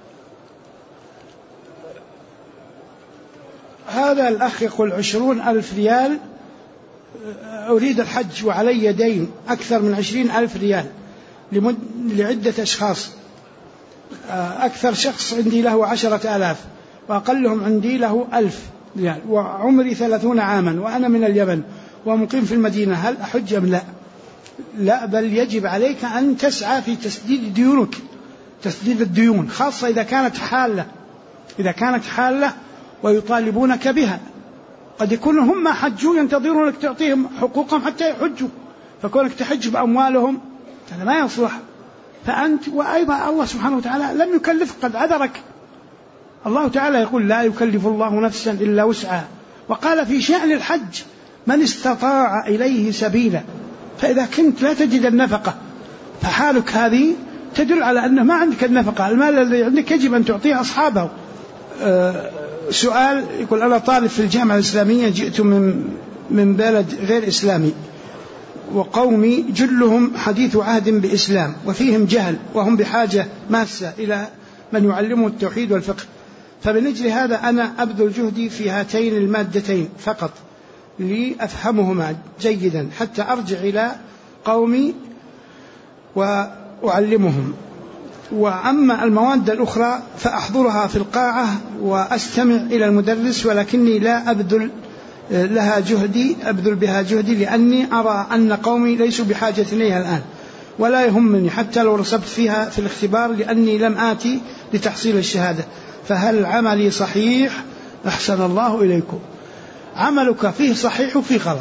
هذا الأخ يقول 20,000 ريال، أريد الحج وعلي دين أكثر من 20,000 ريال لعدة أشخاص، أكثر شخص عندي له 10,000 وأقلهم عندي له 1,000 ريال، وعمري 30 عاما وأنا من اليمن ومقيم في المدينة، هل أحج أم لا؟ لا، بل يجب عليك أن تسعى في تسديد ديونك، تسديد الديون، خاصة إذا كانت حالة ويطالبونك بها. قد يكون هم ما حجوا ينتظرونك تعطيهم حقوقهم حتى يحجوا، فكونك تحج بأموالهم هذا ما يصلح. فأنت وأيضا الله سبحانه وتعالى لم يكلف، قد عذرك. الله تعالى يقول لا يكلف الله نفسا إلا وسعها، وقال في شأن الحج من استطاع إليه سبيلا. فإذا كنت لا تجد النفقة فحالك هذه تدل على أنه ما عندك النفقة، المال الذي عندك يجب أن تعطيه أصحابه. سؤال يقول أنا طالب في الجامعة الإسلامية، جئت من بلد غير إسلامي، وقومي جلهم حديث عهد بإسلام وفيهم جهل، وهم بحاجة ماسة إلى من يعلمهم التوحيد والفقه، فبنجل هذا أنا أبذل جهدي في هاتين المادتين فقط لأفهمهما جيدا حتى أرجع إلى قومي وأعلمهم، وأما المواد الأخرى فأحضرها في القاعة وأستمع إلى المدرس، ولكني لا أبذل بها جهدي لأني أرى أن قومي ليسوا بحاجة إليها الآن، ولا يهمني حتى لو رسبت فيها في الاختبار لأني لم آتي لتحصيل الشهادة، فهل عملي صحيح؟ أحسن الله إليكم. عملك فيه صحيح وفيه غلط،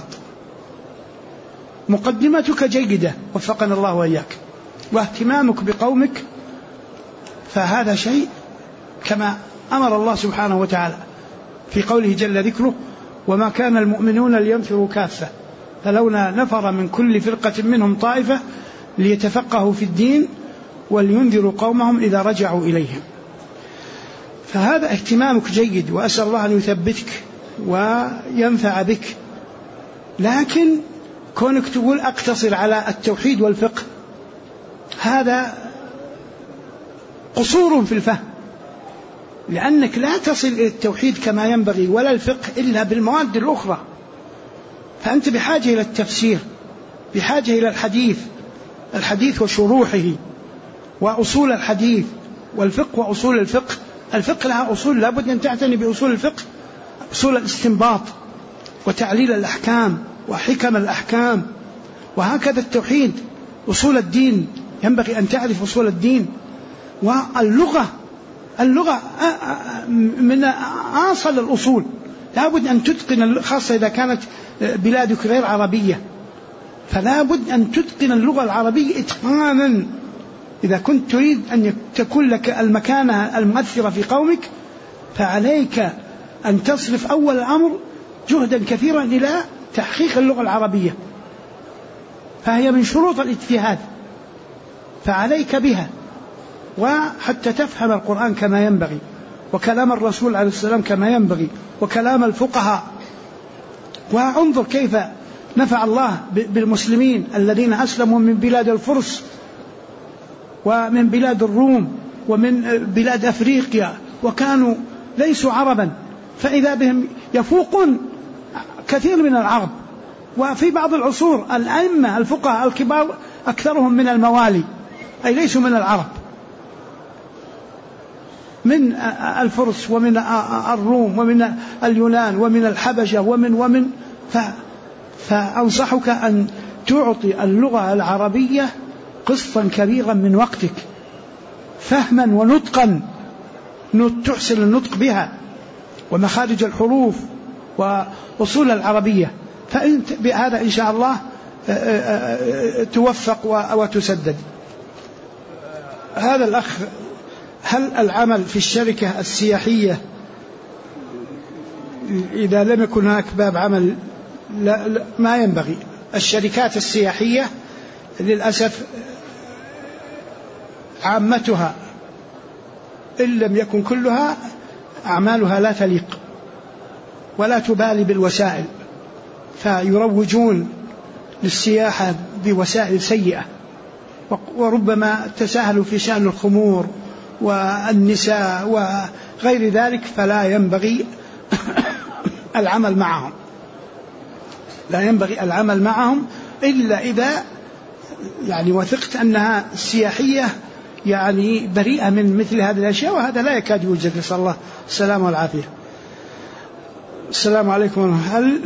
مقدمتك جيدة وفقنا الله وإياك، واهتمامك بقومك فهذا شيء كما أمر الله سبحانه وتعالى في قوله جل ذكره وما كان المؤمنون لينفروا كافة فلولا نفر من كل فرقة منهم طائفة ليتفقهوا في الدين ولينذروا قومهم إذا رجعوا إليهم. فهذا اهتمامك جيد، وأسأل الله أن يثبتك وينفع بك، لكن كونك تقول أقتصر على التوحيد والفقه هذا قصور في الفهم، لأنك لا تصل إلى التوحيد كما ينبغي ولا الفقه إلا بالمواد الأخرى. فأنت بحاجة إلى التفسير، بحاجة إلى الحديث وشروحه وأصول الحديث، والفقه وأصول الفقه. الفقه لها أصول، لا بد أن تعتني بأصول الفقه، أصول الاستنباط وتعليل الأحكام وحكم الأحكام. وهكذا التوحيد، أصول الدين ينبغي أن تعرف أصول الدين. واللغة من أصل الأصول، لا بد أن تتقن، خاصة إذا كانت بلادك غير عربية، فلا بد أن تتقن اللغة العربية إتقانا. إذا كنت تريد أن تكون لك المكانة المؤثرة في قومك، فعليك أن تصرف أول الأمر جهدا كثيرا إلى تحقيق اللغة العربية، فهي من شروط الاجتهاد، فعليك بها، وحتى تفهم القرآن كما ينبغي، وكلام الرسول عليه السلام كما ينبغي، وكلام الفقهاء. وانظر كيف نفع الله بالمسلمين الذين أسلموا من بلاد الفرس ومن بلاد الروم ومن بلاد أفريقيا، وكانوا ليسوا عربا، فإذا بهم يفوقون كثير من العرب. وفي بعض العصور الأئمة الفقهاء الكبار أكثرهم من الموالي، أي ليسوا من العرب، من الفرس ومن الروم ومن اليونان ومن الحبشة ومن فأنصحك أن تعطي اللغة العربية قسطا كبيرا من وقتك، فهما ونطقا، تحسن النطق بها ومخارج الحروف وأصول العربية، فأنت بهذا إن شاء الله توفق وتسدد. هذا الأخ: هل العمل في الشركة السياحية إذا لم يكن هناك باب عمل؟ لا، ما ينبغي. الشركات السياحية للأسف عامتها إن لم يكن كلها أعمالها لا تليق ولا تبالي بالوسائل، فيروجون للسياحة بوسائل سيئة، وربما تساهلوا في شأن الخمور والنساء وغير ذلك، فلا ينبغي العمل معهم، لا ينبغي العمل معهم إلا إذا وثقت أنها سياحية بريئة من مثل هذه الأشياء، وهذا لا يكاد يوجد، نسأل الله السلامة والعافية. السلام عليكم.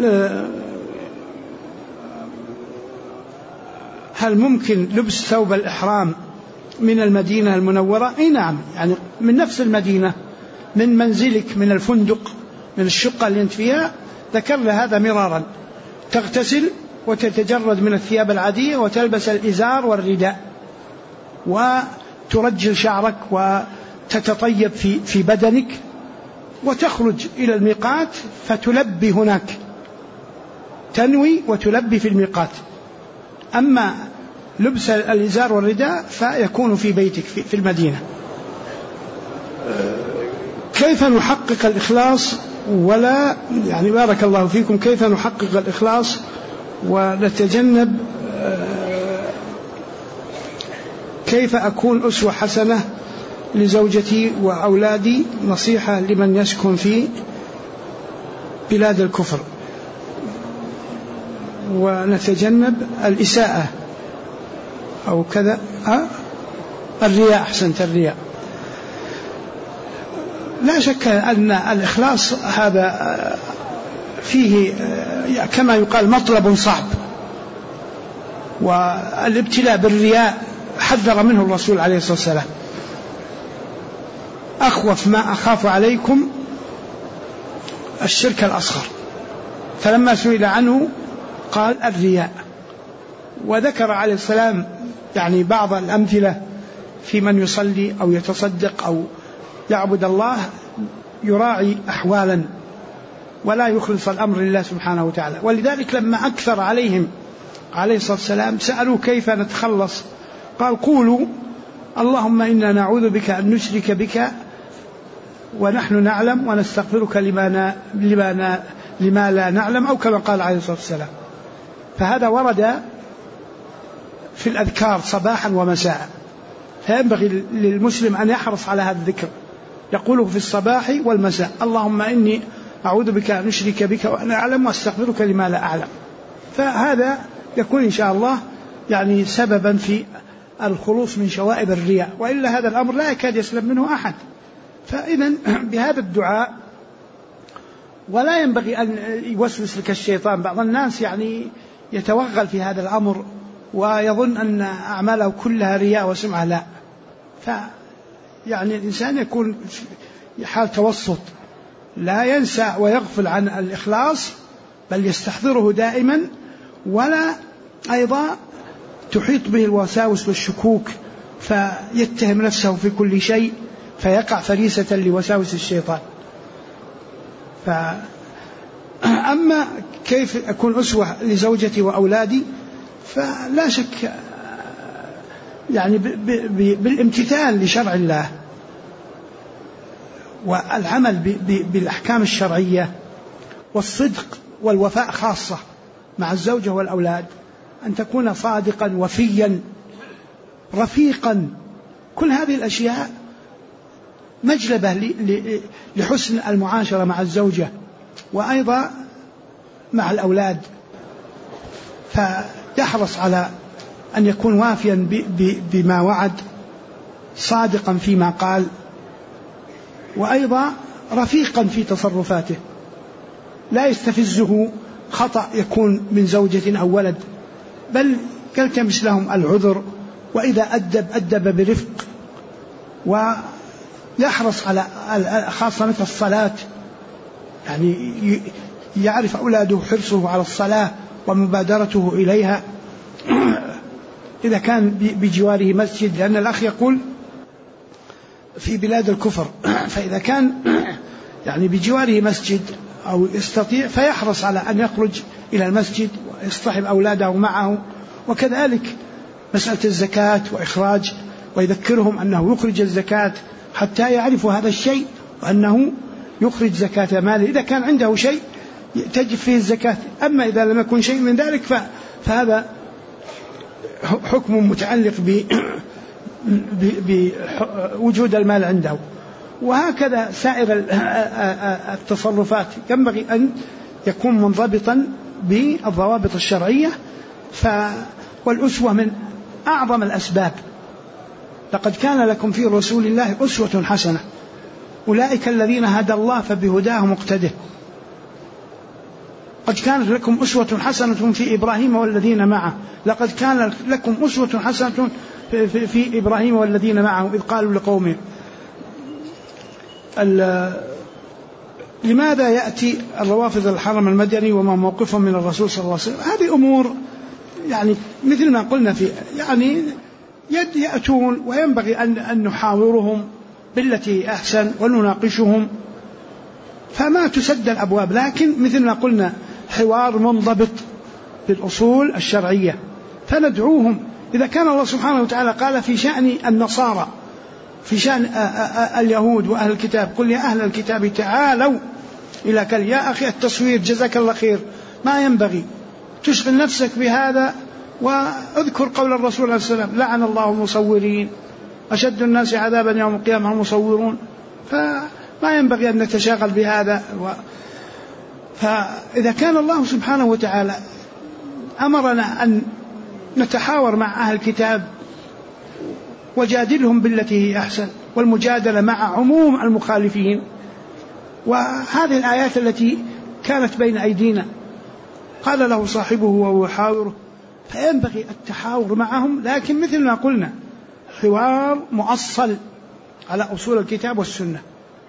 هل ممكن لبس ثوب الإحرام من المدينة المنورة؟ أي نعم، من نفس المدينة، من منزلك، من الفندق، من الشقة اللي أنت فيها. ذكرنا هذا مرارا. تغتسل وتتجرد من الثياب العادية وتلبس الإزار والرداء وترجل شعرك وتتطيب في بدنك وتخرج إلى الميقات فتلبي هناك، تنوي وتلبي في الميقات. أما لبس الإزار والرداء فيكون في بيتك في المدينة. كيف نحقق الإخلاص ولا بارك الله فيكم، كيف نحقق الإخلاص ونتجنب، كيف أكون أسوة حسنة لزوجتي وأولادي، نصيحة لمن يسكن في بلاد الكفر، ونتجنب الإساءة أو كذا، الرياء، أحسنت، الرياء. لا شك أن الإخلاص هذا فيه كما يقال مطلب صعب، والابتلاء بالرياء حذر منه الرسول عليه الصلاة والسلام: أخوف ما أخاف عليكم الشرك الأصغر. فلما سئل عنه قال الرياء، وذكر عليه السلام بعض الأمثلة في من يصلي أو يتصدق أو يعبد الله يراعي أحوالا ولا يخلص الأمر لله سبحانه وتعالى. ولذلك لما أكثر عليهم عليه الصلاة والسلام سألوا كيف نتخلص، قال: قولوا اللهم إنا نعوذ بك أن نشرك بك ونحن نعلم، ونستغفرك لما لا نعلم، أو كما قال عليه الصلاة والسلام. فهذا ورد في الأذكار صباحا ومساء، فينبغي للمسلم أن يحرص على هذا الذكر، يقوله في الصباح والمساء: اللهم إني أعوذ بك أن أشرك بك وأنا أعلم وأستغفرك لما لا أعلم. فهذا يكون إن شاء الله يعني سببا في الخلوص من شوائب الرياء، وإلا هذا الأمر لا يكاد يسلم منه أحد. فإذن بهذا الدعاء، ولا ينبغي أن يوسوس لك الشيطان. بعض الناس يعني يتوغل في هذا الأمر ويظن أن أعماله كلها رياء وسمعة، لا. يعني الإنسان يكون في حال توسط، لا ينسى ويغفل عن الإخلاص، بل يستحضره دائما، ولا أيضا تحيط به الوساوس والشكوك فيتهم نفسه في كل شيء فيقع فريسة لوساوس الشيطان. أما كيف أكون أسوة لزوجتي وأولادي، فلا شك يعني بالامتثال لشرع الله والعمل بالأحكام الشرعية والصدق والوفاء خاصة مع الزوجة والأولاد، أن تكون صادقا وفيا رفيقا. كل هذه الأشياء مجلبة لحسن المعاشرة مع الزوجة وأيضا مع الأولاد. فيحرص على أن يكون وافيا بما وعد، صادقا فيما قال، وأيضا رفيقا في تصرفاته، لا يستفزه خطأ يكون من زوجة أو ولد، بل يلتمس لهم العذر، وإذا أدب برفق، ويحرص على خاصة مثل الصلاة، يعني يعرف أولاده حرصه على الصلاة ومبادرته إليها إذا كان بجواره مسجد، لأن الأخ يقول في بلاد الكفر، فإذا كان يعني بجواره مسجد أو يستطيع فيحرص على أن يخرج إلى المسجد ويصطحب أولاده معه. وكذلك مسألة الزكاة وإخراج، ويذكرهم أنه يخرج الزكاة حتى يعرفوا هذا الشيء وأنه يخرج زكاة ماله إذا كان عنده شيء تجب فيه الزكاة. أما إذا لم يكن شيء من ذلك فهذا حكم متعلق بوجود المال عنده. وهكذا سائر التصرفات ينبغي أن يكون منضبطا بالضوابط الشرعية. والأسوة من أعظم الأسباب. لقد كان لكم في رسول الله أسوة حسنة، أولئك الذين هدى الله فبهداه مقتده. قد كانت لكم أسوة حسنة في إبراهيم والذين معه، لقد كان لكم أسوة حسنة في إبراهيم والذين معه إذ قالوا لقومهم. لماذا يأتي الروافض الحرم المدني وما موقفهم من الرسول صلى الله عليه وسلم؟ هذه أمور يعني مثل ما قلنا يعني يأتون وينبغي أن نحاورهم بالتي أحسن ونناقشهم، فما تسد الأبواب، لكن مثل ما قلنا حوار منضبط بالأصول الشرعية. فندعوهم إذا كان الله سبحانه وتعالى قال في شأن النصارى، في شأن اليهود وأهل الكتاب: قل يا أهل الكتاب تعالوا إلى كلمة. يا أخي التصوير جزاك الله خير، ما ينبغي تشغل نفسك بهذا، واذكر قول الرسول عليه السلام: لعن الله المصورين، أشد الناس عذابا يوم القيامة المصورون. فما ينبغي أن نتشاغل بهذا. فإذا كان الله سبحانه وتعالى أمرنا أن نتحاور مع أهل الكتاب وجادلهم بالتي هي أحسن، والمجادلة مع عموم المخالفين، وهذه الآيات التي كانت بين أيدينا قال له صاحبه وهو يحاوره، فينبغي التحاور معهم، لكن مثل ما قلنا حوار مؤصل على أصول الكتاب والسنة،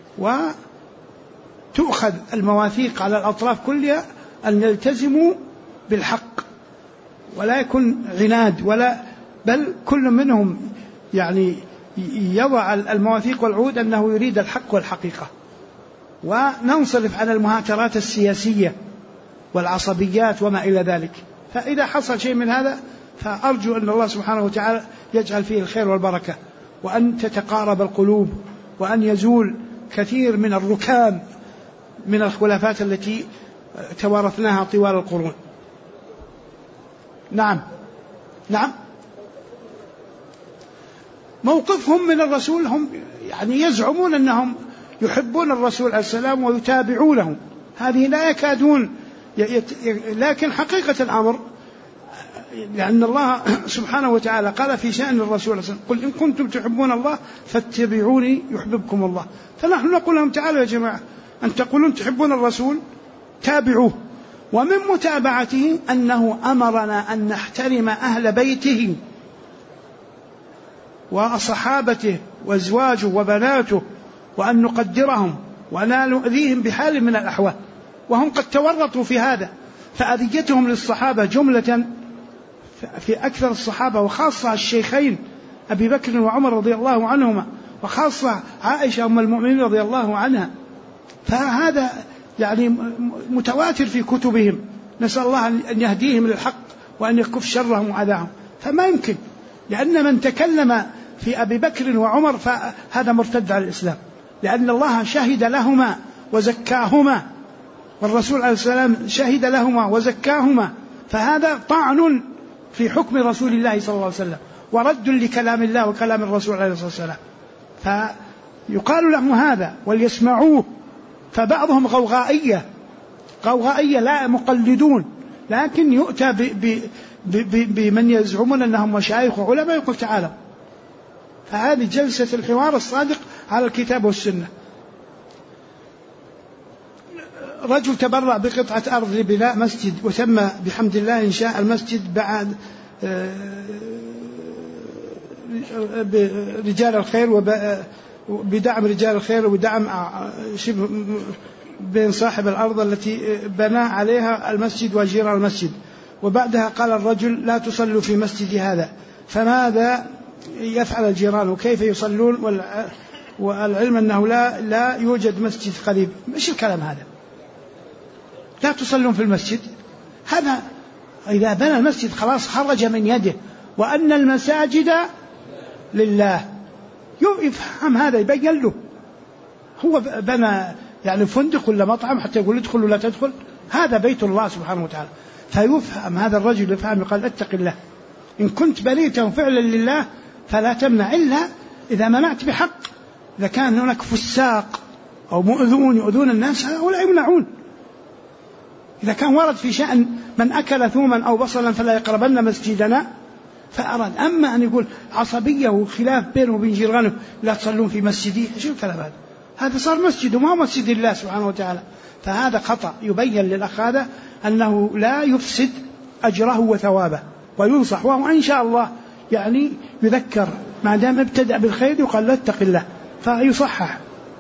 وتؤخذ المواثيق على الأطراف كلها أن يلتزموا بالحق، ولا يكون عناد، بل كل منهم يعني يضع المواثيق والعهود أنه يريد الحق والحقيقة، وننصرف عن المهاترات السياسية والعصبيات وما إلى ذلك. فإذا حصل شيء من هذا فأرجو أن الله سبحانه وتعالى يجعل فيه الخير والبركة، وأن تتقارب القلوب، وأن يزول كثير من الركام من الخلافات التي توارثناها طوال القرون. نعم موقفهم من الرسول، هم يعني يزعمون أنهم يحبون الرسول عليه السلام ويتابعونه، هذه لا يكادون لكن حقيقة الأمر لأن الله سبحانه وتعالى قال في شأن الرسول عليه السلام: قل إن كنتم تحبون الله فاتبعوني يحببكم الله. فنحن نقول لهم: تعالوا يا جماعة، أن تقولون تحبون الرسول تابعوه. ومن متابعته أنه أمرنا أن نحترم أهل بيته وصحابته وأزواجه وبناته، وأن نقدرهم ولا نؤذيهم بحال من الأحوال. وهم قد تورطوا في هذا، فأذيتهم للصحابة جملة في أكثر الصحابة، وخاصة الشيخين أبي بكر وعمر رضي الله عنهما، وخاصة عائشة أم المؤمنين رضي الله عنها. فهذا يعني متواتر في كتبهم، نسأل الله أن يهديهم للحق وأن يكف شرهم وعذاهم. فما يمكن، لأن من تكلم في أبي بكر وعمر فهذا مرتد على الإسلام، لأن الله شهد لهما وزكاهما، والرسول عليه السلام شهد لهما وزكاهما، فهذا طعن في حكم رسول الله صلى الله عليه وسلم ورد لكلام الله وكلام الرسول عليه الصلاة والسلام. فيقال لهم هذا وليسمعوه. فبعضهم غوغائية لا مقلدون، لكن يؤتى بمن يزعمون أنهم مشايخ وعلماء يقول: تعالوا. فهذه جلسة الحوار الصادق على الكتاب والسنة. رجل تبرع بقطعة أرض لبناء مسجد، وتم بحمد الله إنشاء المسجد بعد رجال الخير وبدعم رجال الخير وبدعم شبه بين صاحب الأرض التي بنى عليها المسجد وجيران المسجد. وبعدها قال الرجل: لا تصلوا في مسجد هذا. فماذا يفعل الجيران وكيف يصلون والعلم أنه لا يوجد مسجد قريب؟ مش الكلام هذا، لا تصلون في المسجد. هذا إذا بنى المسجد خلاص خرج من يده، وأن المساجد لله. يفهم هذا، يبين له. هو بنى يعني فندق ولا مطعم حتى يقول ادخل ولا تدخل؟ هذا بيت الله سبحانه وتعالى. فيفهم هذا الرجل، يفهم، يقال: اتق الله، إن كنت بنيته فعلا لله فلا تمنع، إلا إذا منعت بحق. إذا كان هناك فساق أو مؤذون يؤذون الناس هؤلاء يمنعون. إذا كان ورد في شأن من أكل ثوما أو بصلا فلا يقربن مسجدنا فأراد. أما أن يقول عصبية وخلاف بينه وبين جيرانه لا تصلون في مسجدي، شو الكلام هذا؟ هذا صار مسجد وما مسجد الله سبحانه وتعالى. فهذا خطأ. يبين للأخ هذا أنه لا يفسد أجره وثوابه وينصح، وهو إن شاء الله يعني يذكر ما دام ابتدأ بالخير يقال له اتق الله فيصحح.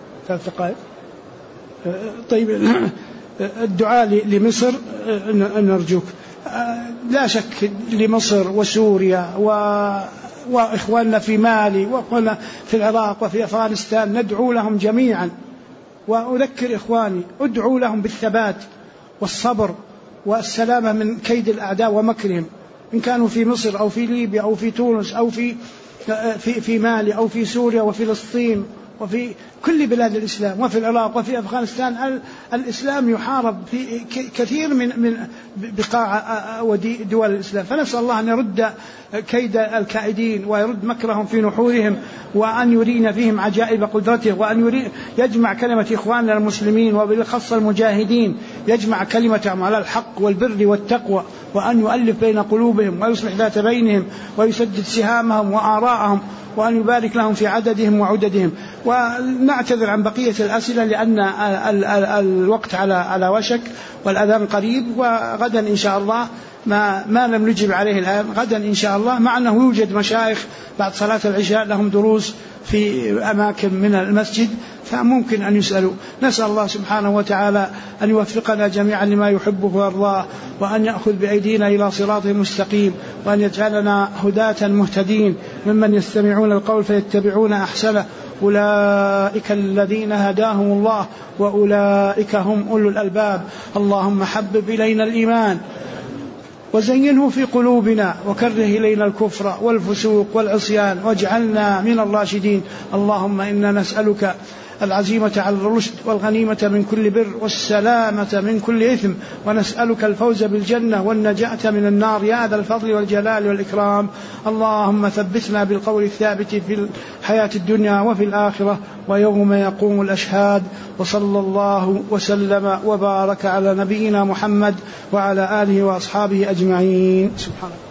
طيب، الدعاء لمصر نرجوك. لا شك لمصر وسوريا وإخواننا في مالي وإخواننا في العراق وفي أفغانستان، ندعو لهم جميعا. وأذكر إخواني: ادعوا لهم بالثبات والصبر والسلامة من كيد الأعداء ومكرهم، إن كانوا في مصر أو في ليبيا أو في تونس أو في مالي أو في سوريا وفلسطين وفي كل بلاد الإسلام وفي العراق وفي أفغانستان. الإسلام يحارب في كثير من بقاع ودول الإسلام. فنسأل الله أن يرد كيد الكائدين ويرد مكرهم في نحورهم، وأن يرينا فيهم عجائب قدرته، وأن يجمع كلمة إخواننا المسلمين وبالخاصة المجاهدين، يجمع كلمتهم على الحق والبر والتقوى، وأن يؤلف بين قلوبهم ويصلح ذات بينهم ويسدد سهامهم وآراءهم، وأن يبارك لهم في عددهم وعددهم. ونعتذر عن بقية الأسئلة لأن الوقت على وشك والأذان قريب، وغدا إن شاء الله ما لم نجب عليه الآن، غدا إن شاء الله، مع أنه يوجد مشايخ بعد صلاة العشاء لهم دروس في أماكن من المسجد فممكن أن يسألوا. نسأل الله سبحانه وتعالى أن يوفقنا جميعا لما يحبه ويرضاه، وأن يأخذ بأيدينا إلى صراط مستقيم، وأن يجعلنا هداة مهتدين ممن يستمعون القول فيتبعون أحسنه. أولئك الذين هداهم الله وأولئك هم أولو الألباب. اللهم حبب إلينا الإيمان وزينه في قلوبنا وكره إلينا الكفر والفسوق والعصيان واجعلنا من الراشدين. اللهم إنا نسألك العزيمة على الرشد والغنيمة من كل بر والسلامة من كل إثم، ونسألك الفوز بالجنة والنجاة من النار يا ذا الفضل والجلال والإكرام. اللهم ثبتنا بالقول الثابت في الحياة الدنيا وفي الآخرة ويوم يقوم الأشهاد. وصلى الله وسلم وبارك على نبينا محمد وعلى آله وأصحابه أجمعين. سبحانه.